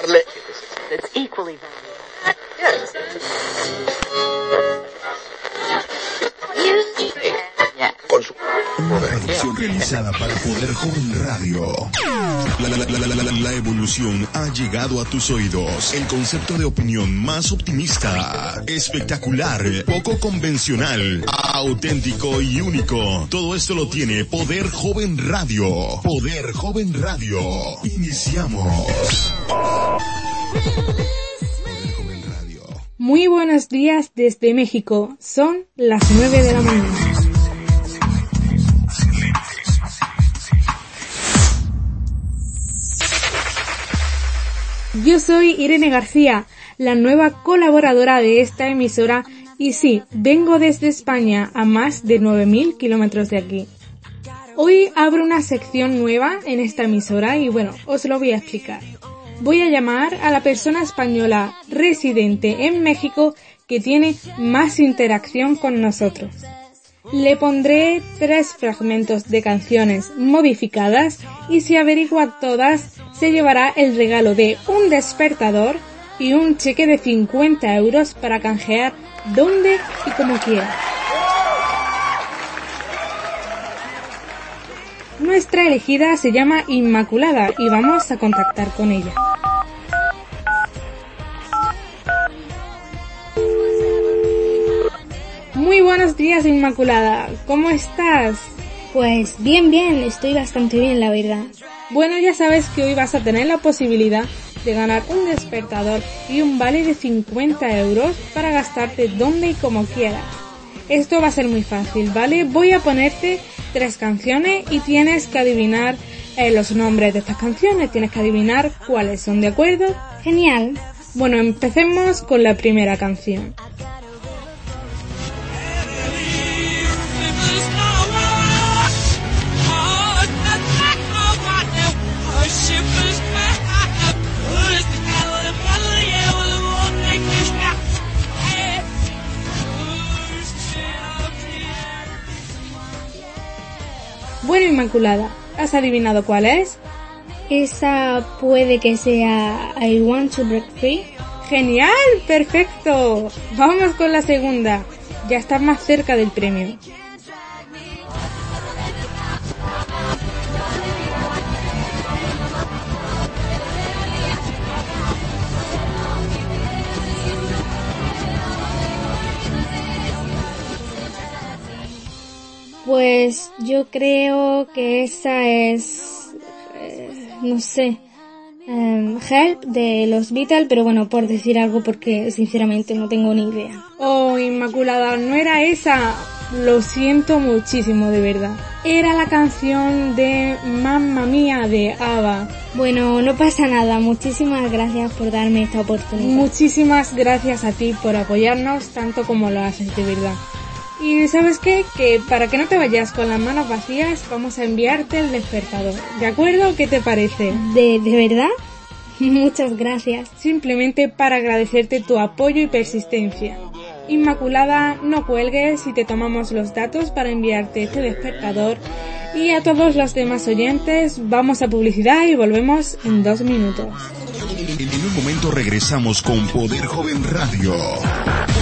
darle. That's equally Con su... Una producción realizada para Poder Joven Radio. La evolución ha llegado a tus oídos. El concepto de opinión más optimista, espectacular, poco convencional, auténtico y único. Todo esto lo tiene Poder Joven Radio. Poder Joven Radio. Iniciamos. Poder Joven Radio. Muy buenos días desde México. Son las 9 de la mañana. Yo soy Irene García, la nueva colaboradora de esta emisora, y sí, vengo desde España, a más de 9.000 kilómetros de aquí. Hoy abro una sección nueva en esta emisora y bueno, os lo voy a explicar. Voy a llamar a la persona española residente en México que tiene más interacción con nosotros. Le pondré 3 fragmentos de canciones modificadas y si averigua todas, se llevará el regalo de un despertador y un cheque de 50 euros para canjear donde y como quiera. Nuestra elegida se llama Inmaculada y vamos a contactar con ella. Muy buenos días, Inmaculada. ¿Cómo estás? Pues bien, estoy bastante bien, la verdad. Bueno, ya sabes que hoy vas a tener la posibilidad de ganar un despertador y un vale de 50 euros para gastarte donde y como quieras. Esto va a ser muy fácil, ¿vale? Voy a ponerte 3 canciones y tienes que adivinar los nombres de estas canciones, tienes que adivinar cuáles son, ¿de acuerdo? Genial. Bueno, empecemos con la primera canción. Bueno, Inmaculada, ¿has adivinado cuál es? Esa puede que sea I Want to Break Free. ¡Genial! ¡Perfecto! Vamos con la segunda. Ya estás más cerca del premio. Pues yo creo que esa es, no sé, Help de los Beatles, pero bueno, por decir algo porque sinceramente no tengo ni idea. Oh, Inmaculada, no era esa. Lo siento muchísimo, de verdad. Era la canción de Mamma Mía de ABBA. Bueno, no pasa nada. Muchísimas gracias por darme esta oportunidad. Muchísimas gracias a ti por apoyarnos tanto como lo haces, de verdad. Y ¿sabes qué? Que para que no te vayas con las manos vacías, vamos a enviarte el despertador. ¿De acuerdo? ¿Qué te parece? ¿De verdad? Muchas gracias. Simplemente para agradecerte tu apoyo y persistencia. Inmaculada, no cuelgues y te tomamos los datos para enviarte este despertador. Y a todos los demás oyentes, vamos a publicidad y volvemos en 2 minutos. En un momento regresamos con Poder Joven Radio.